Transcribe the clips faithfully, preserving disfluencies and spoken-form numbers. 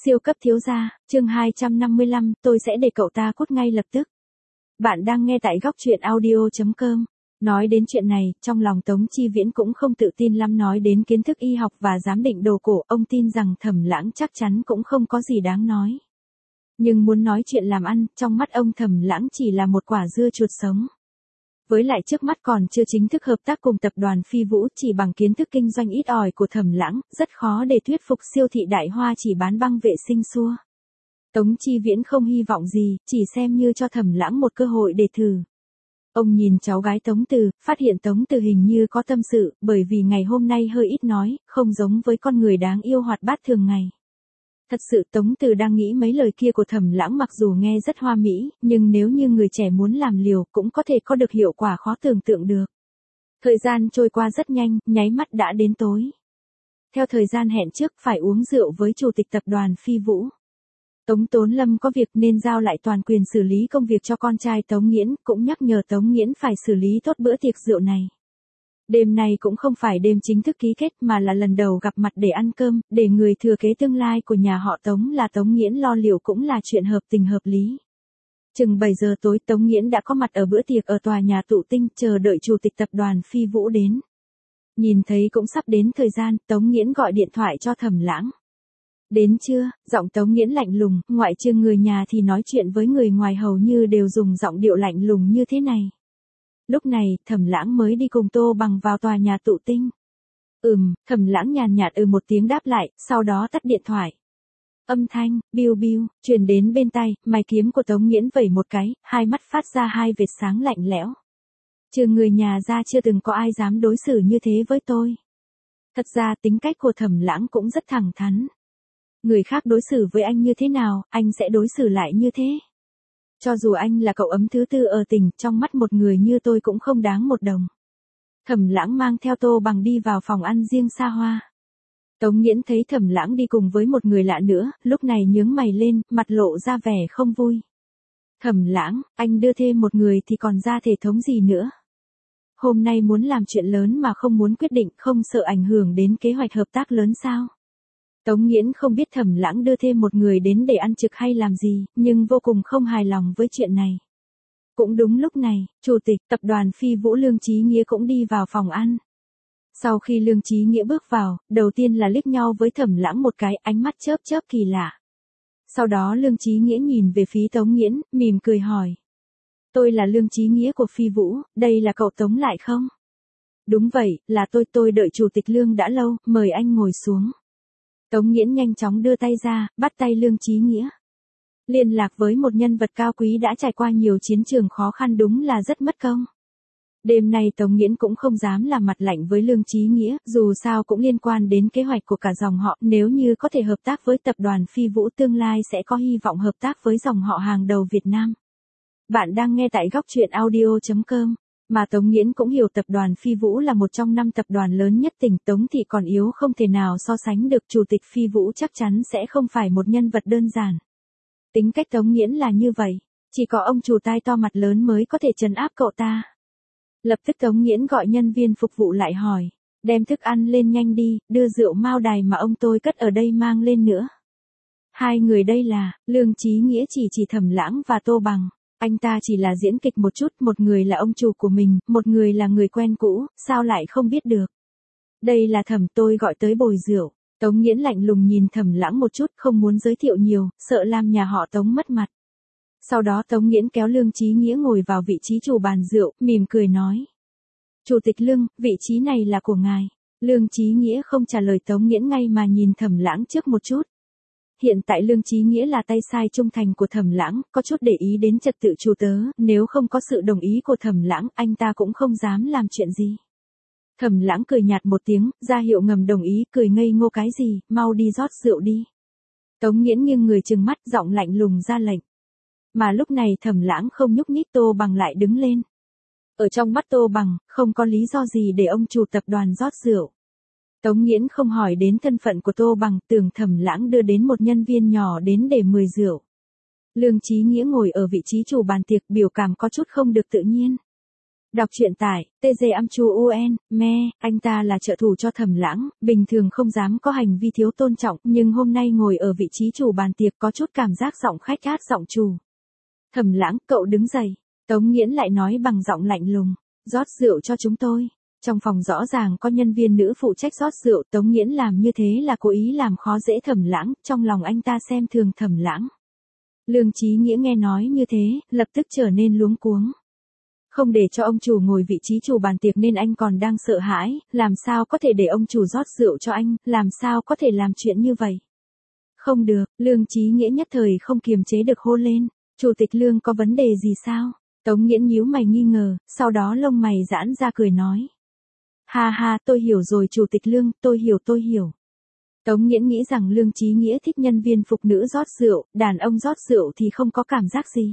Siêu cấp thiếu gia, chương hai trăm năm mươi lăm, tôi sẽ để cậu ta cút ngay lập tức. Bạn đang nghe tại góc truyện audio chấm com. Nói đến chuyện này, trong lòng Tống Chi Viễn cũng không tự tin lắm, nói đến kiến thức y học và giám định đồ cổ, ông tin rằng Thẩm Lãng chắc chắn cũng không có gì đáng nói. Nhưng muốn nói chuyện làm ăn, trong mắt ông Thẩm Lãng chỉ là một quả dưa chuột sống. Với lại trước mắt còn chưa chính thức hợp tác cùng tập đoàn Phi Vũ, chỉ bằng kiến thức kinh doanh ít ỏi của Thẩm Lãng, rất khó để thuyết phục siêu thị Đại Hoa chỉ bán băng vệ sinh xua. Tống Chi Viễn không hy vọng gì, chỉ xem như cho Thẩm Lãng một cơ hội để thử. Ông nhìn cháu gái Tống Từ, phát hiện Tống Từ hình như có tâm sự, bởi vì ngày hôm nay hơi ít nói, không giống với con người đáng yêu hoạt bát thường ngày. Thật sự Tống Từ đang nghĩ mấy lời kia của Thẩm Lãng mặc dù nghe rất hoa mỹ, nhưng nếu như người trẻ muốn làm liều cũng có thể có được hiệu quả khó tưởng tượng được. Thời gian trôi qua rất nhanh, nháy mắt đã đến tối. Theo thời gian hẹn trước phải uống rượu với chủ tịch tập đoàn Phi Vũ. Tống Tốn Lâm có việc nên giao lại toàn quyền xử lý công việc cho con trai Tống Nghiễn, cũng nhắc nhở Tống Nghiễn phải xử lý tốt bữa tiệc rượu này. Đêm này cũng không phải đêm chính thức ký kết mà là lần đầu gặp mặt để ăn cơm, để người thừa kế tương lai của nhà họ Tống là Tống Nghiễn lo liệu cũng là chuyện hợp tình hợp lý. Chừng bảy giờ tối Tống Nghiễn đã có mặt ở bữa tiệc ở tòa nhà Tụ Tinh, chờ đợi chủ tịch tập đoàn Phi Vũ đến. Nhìn thấy cũng sắp đến thời gian, Tống Nghiễn gọi điện thoại cho Thẩm Lãng. Đến chưa? Giọng Tống Nghiễn lạnh lùng, ngoại trừ người nhà thì nói chuyện với người ngoài hầu như đều dùng giọng điệu lạnh lùng như thế này. Lúc này, Thẩm Lãng mới đi cùng Tô Bằng vào tòa nhà Tụ Tinh. Ừm, Thẩm Lãng nhàn nhạt ừ một tiếng đáp lại, sau đó tắt điện thoại. Âm thanh, biu biu, truyền đến bên tai, mài kiếm của Tống Nghiễn vẩy một cái, hai mắt phát ra hai vệt sáng lạnh lẽo. Trừ người nhà ra chưa từng có ai dám đối xử như thế với tôi. Thật ra tính cách của Thẩm Lãng cũng rất thẳng thắn. Người khác đối xử với anh như thế nào, anh sẽ đối xử lại như thế. Cho dù anh là cậu ấm thứ tư ở tỉnh, trong mắt một người như tôi cũng không đáng một đồng. Thẩm Lãng mang theo Tô Bằng đi vào phòng ăn riêng xa hoa. Tống Nghiễn thấy Thẩm Lãng đi cùng với một người lạ nữa, lúc này nhướng mày lên, mặt lộ ra vẻ không vui. Thẩm Lãng, anh đưa thêm một người thì còn ra thể thống gì nữa? Hôm nay muốn làm chuyện lớn mà không muốn quyết định, không sợ ảnh hưởng đến kế hoạch hợp tác lớn sao? Tống Nghiễn không biết Thẩm Lãng đưa thêm một người đến để ăn trực hay làm gì, nhưng vô cùng không hài lòng với chuyện này. Cũng đúng lúc này, chủ tịch tập đoàn Phi Vũ Lương Chí Nghĩa cũng đi vào phòng ăn. Sau khi Lương Chí Nghĩa bước vào, đầu tiên là liếc nhau với Thẩm Lãng một cái, ánh mắt chớp chớp kỳ lạ. Sau đó Lương Chí Nghĩa nhìn về phía Tống Nghiễn, mỉm cười hỏi. Tôi là Lương Chí Nghĩa của Phi Vũ, đây là cậu Tống lại không? Đúng vậy, là tôi, tôi đợi chủ tịch Lương đã lâu, mời anh ngồi xuống. Tống Nghiễn nhanh chóng đưa tay ra, bắt tay Lương Chí Nghĩa. Liên lạc với một nhân vật cao quý đã trải qua nhiều chiến trường khó khăn đúng là rất mất công. Đêm nay Tống Nghiễn cũng không dám làm mặt lạnh với Lương Chí Nghĩa, dù sao cũng liên quan đến kế hoạch của cả dòng họ, nếu như có thể hợp tác với tập đoàn Phi Vũ tương lai sẽ có hy vọng hợp tác với dòng họ hàng đầu Việt Nam. Bạn đang nghe tại góc truyện audio chấm com. Mà Tống Nghiễn cũng hiểu tập đoàn Phi Vũ là một trong năm tập đoàn lớn nhất tỉnh, Tống thị còn yếu không thể nào so sánh được, chủ tịch Phi Vũ chắc chắn sẽ không phải một nhân vật đơn giản. Tính cách Tống Nghiễn là như vậy, chỉ có ông chủ tai to mặt lớn mới có thể trấn áp cậu ta. Lập tức Tống Nghiễn gọi nhân viên phục vụ lại hỏi, đem thức ăn lên nhanh đi, đưa rượu Mao Đài mà ông tôi cất ở đây mang lên nữa. Hai người đây là, Lương Chí Nghĩa chỉ chỉ Thẩm Lãng và Tô Bằng. Anh ta chỉ là diễn kịch một chút, một người là ông chủ của mình, một người là người quen cũ, sao lại không biết được. Đây là Thẩm, tôi gọi tới bồi rượu. Tống Nghiễn lạnh lùng nhìn Thẩm Lãng một chút, không muốn giới thiệu nhiều, sợ làm nhà họ Tống mất mặt. Sau đó Tống Nghiễn kéo Lương Chí Nghĩa ngồi vào vị trí chủ bàn rượu, mỉm cười nói. Chủ tịch Lương, vị trí này là của ngài. Lương Chí Nghĩa không trả lời Tống Nghiễn ngay mà nhìn Thẩm Lãng trước một chút. Hiện tại Lương Chí Nghĩa là tay sai trung thành của Thẩm Lãng, có chút để ý đến trật tự chủ tớ, nếu không có sự đồng ý của Thẩm Lãng, anh ta cũng không dám làm chuyện gì. Thẩm Lãng cười nhạt một tiếng, ra hiệu ngầm đồng ý, cười ngây ngô cái gì, mau đi rót rượu đi. Tống Nghiễn nghiêng người trừng mắt, giọng lạnh lùng ra lệnh. Mà lúc này Thẩm Lãng không nhúc nhích, Tô Bằng lại đứng lên. Ở trong mắt Tô Bằng, không có lý do gì để ông chủ tập đoàn rót rượu. Tống Nghiễn không hỏi đến thân phận của Tô Bằng, tưởng Thẩm Lãng đưa đến một nhân viên nhỏ đến để mời rượu. Lương Chí Nghĩa ngồi ở vị trí chủ bàn tiệc, biểu cảm có chút không được tự nhiên. Đọc truyện tại tê giê am chu u en, me, anh ta là trợ thủ cho Thẩm Lãng, bình thường không dám có hành vi thiếu tôn trọng, nhưng hôm nay ngồi ở vị trí chủ bàn tiệc có chút cảm giác giọng khách át giọng chủ. Thẩm Lãng, cậu đứng dậy. Tống Nghiễn lại nói bằng giọng lạnh lùng, rót rượu cho chúng tôi. Trong phòng rõ ràng có nhân viên nữ phụ trách rót rượu, Tống Nghiễn làm như thế là cố ý làm khó dễ Thẩm Lãng, trong lòng anh ta xem thường Thẩm Lãng. Lương Chí Nghĩa nghe nói như thế, lập tức trở nên luống cuống. Không để cho ông chủ ngồi vị trí chủ bàn tiệc nên anh còn đang sợ hãi, làm sao có thể để ông chủ rót rượu cho anh, làm sao có thể làm chuyện như vậy. Không được, Lương Chí Nghĩa nhất thời không kiềm chế được hô lên, Chủ tịch Lương có vấn đề gì sao? Tống Nghiễn nhíu mày nghi ngờ, sau đó lông mày giãn ra cười nói. Ha ha, tôi hiểu rồi Chủ tịch Lương, tôi hiểu tôi hiểu. Tống Nghiễn nghĩ rằng Lương Chí Nghĩa thích nhân viên phục nữ rót rượu, đàn ông rót rượu thì không có cảm giác gì.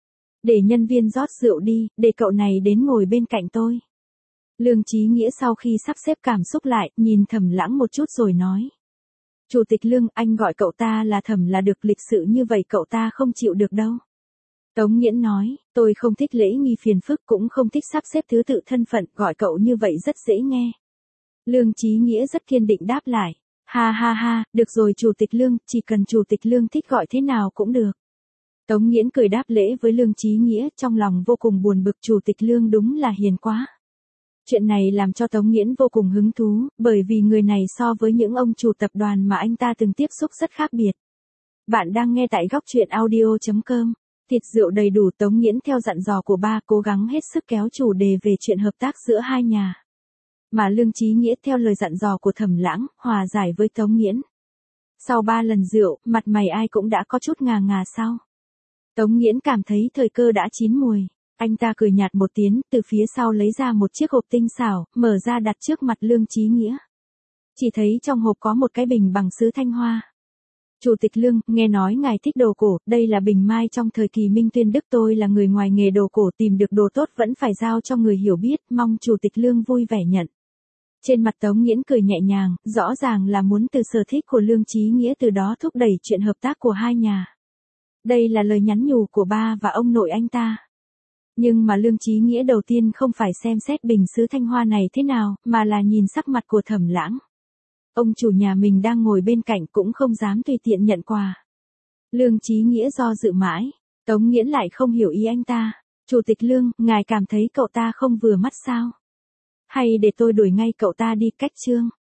Để nhân viên rót rượu đi, để cậu này đến ngồi bên cạnh tôi. Lương Chí Nghĩa sau khi sắp xếp cảm xúc lại, nhìn Thẩm Lãng một chút rồi nói. Chủ tịch Lương, anh gọi cậu ta là Thẩm là được, lịch sự như vậy cậu ta không chịu được đâu. Tống Nghiễn nói, tôi không thích lễ nghi phiền phức cũng không thích sắp xếp thứ tự thân phận, gọi cậu như vậy rất dễ nghe. Lương Chí Nghĩa rất kiên định đáp lại. Ha ha ha, được rồi Chủ tịch Lương, chỉ cần Chủ tịch Lương thích gọi thế nào cũng được. Tống Nghiễn cười đáp lễ với Lương Chí Nghĩa, trong lòng vô cùng buồn bực, Chủ tịch Lương đúng là hiền quá. Chuyện này làm cho Tống Nghiễn vô cùng hứng thú, bởi vì người này so với những ông chủ tập đoàn mà anh ta từng tiếp xúc rất khác biệt. Bạn đang nghe tại góc truyện audio chấm com. Thịt rượu đầy đủ, Tống Nghiễn theo dặn dò của ba cố gắng hết sức kéo chủ đề về chuyện hợp tác giữa hai nhà. Mà Lương Chí Nghĩa theo lời dặn dò của Thẩm Lãng, hòa giải với Tống Nghiễn. Sau ba lần rượu, mặt mày ai cũng đã có chút ngà ngà sau. Tống Nghiễn cảm thấy thời cơ đã chín mùi. Anh ta cười nhạt một tiếng, từ phía sau lấy ra một chiếc hộp tinh xảo, mở ra đặt trước mặt Lương Chí Nghĩa. Chỉ thấy trong hộp có một cái bình bằng sứ thanh hoa. Chủ tịch Lương, nghe nói ngài thích đồ cổ, đây là bình mai trong thời kỳ Minh Tuyên Đức, tôi là người ngoài nghề đồ cổ, tìm được đồ tốt vẫn phải giao cho người hiểu biết, mong Chủ tịch Lương vui vẻ nhận. Trên mặt Tống Nghiễn cười nhẹ nhàng, rõ ràng là muốn từ sở thích của Lương Chí Nghĩa từ đó thúc đẩy chuyện hợp tác của hai nhà. Đây là lời nhắn nhủ của ba và ông nội anh ta. Nhưng mà Lương Chí Nghĩa đầu tiên không phải xem xét bình sứ thanh hoa này thế nào, mà là nhìn sắc mặt của Thẩm Lãng. Ông chủ nhà mình đang ngồi bên cạnh cũng không dám tùy tiện nhận quà. Lương Chí Nghĩa do dự mãi, Tống Nghiễn lại không hiểu ý anh ta. Chủ tịch Lương, ngài cảm thấy cậu ta không vừa mắt sao? Hay để tôi đuổi ngay cậu ta đi, cách chương.